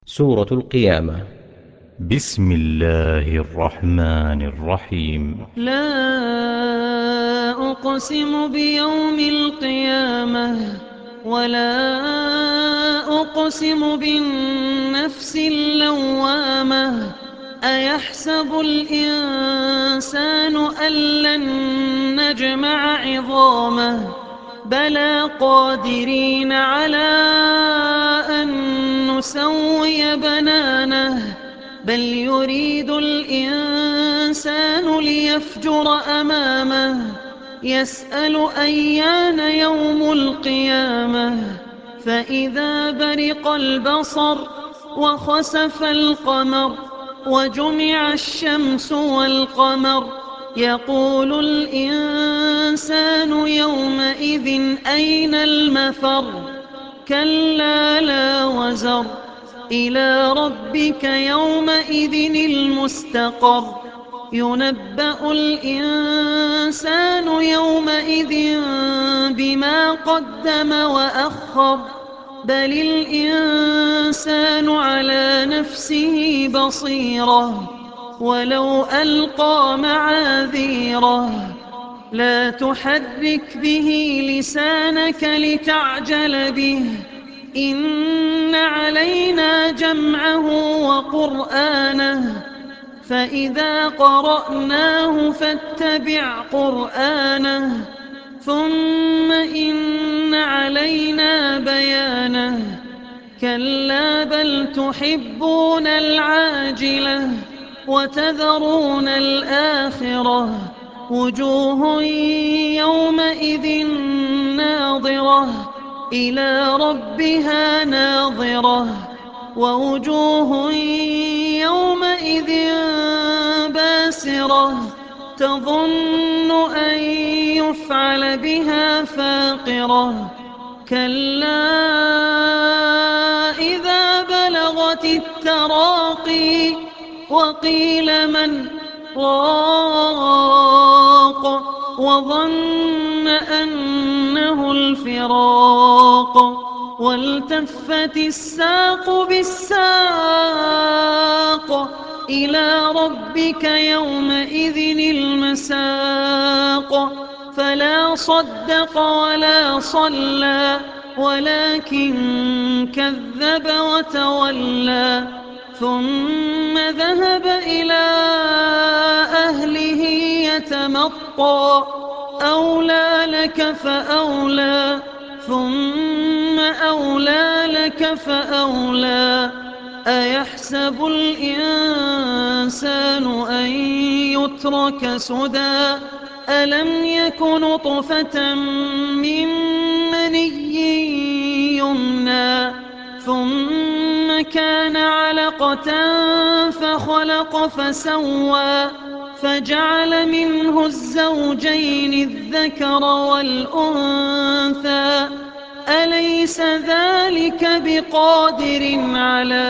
سورة القيامة. بسم الله الرحمن الرحيم. لا أقسم بيوم القيامة ولا أقسم بالنفس اللوامة. أيحسب الإنسان أن لن نجمع عظامه بلى قادرين على أن نسوي بنانه بل يريد الإنسان ليفجر أمامه يسأل أيان يوم القيامة فإذا برق البصر وخسف القمر وجمع الشمس والقمر يقول الإنسان يومئذ أين المفر كلا لا وزر إلى ربك يومئذ المستقر ينبأ الإنسان يومئذ بما قدم وأخر بل الإنسان على نفسه بصيرة ولو ألقى معاذيره لا تحرك به لسانك لتعجل به إن علينا جمعه وقرآنه فإذا قرأناه فاتبع قرآنه ثم إن علينا بيانه كلا بل تحبون العاجلة وتذرون الآخرة وجوه يومئذ ناظرة إلى ربها ناظرة ووجوه يومئذ باسرة تظن أن يفعل بها فاقرة كلا إذا بلغت التراقي وقيل من راق وظن أنه الفراق والتفت الساق بالساق إلى ربك يومئذ المساق فلا صدق ولا صلى ولكن كذب وتولى ثم ذهب إلى أهله يتمطى أولى لك فأولى ثم أولى لك فأولى أيحسب الإنسان أن يترك سدى ألم يك نطفة من مني يمنى ثم كان علقة فخلق فسوى فجعل منه الزوجين الذكر والأنثى أليس ذلك بقادر على